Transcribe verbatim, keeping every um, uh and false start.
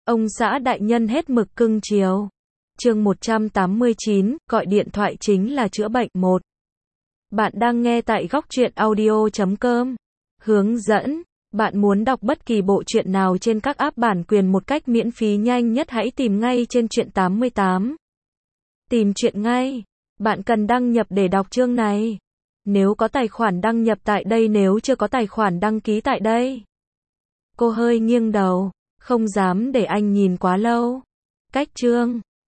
Ông xã đại nhân hết mực cưng chiều. Chương một trăm tám mươi chín, gọi điện thoại chính là chữa bệnh. một. Bạn đang nghe tại góc truyện audio chấm com. Hướng dẫn. Bạn muốn đọc bất kỳ bộ truyện nào trên các app bản quyền một cách miễn phí nhanh nhất, hãy tìm ngay trên Truyện tám mươi tám. Tìm truyện ngay. Bạn cần đăng nhập để đọc chương này. Nếu có tài khoản đăng nhập tại đây, nếu chưa có tài khoản đăng ký tại đây. Cô hơi nghiêng đầu, không dám để anh nhìn quá lâu. Cách chương.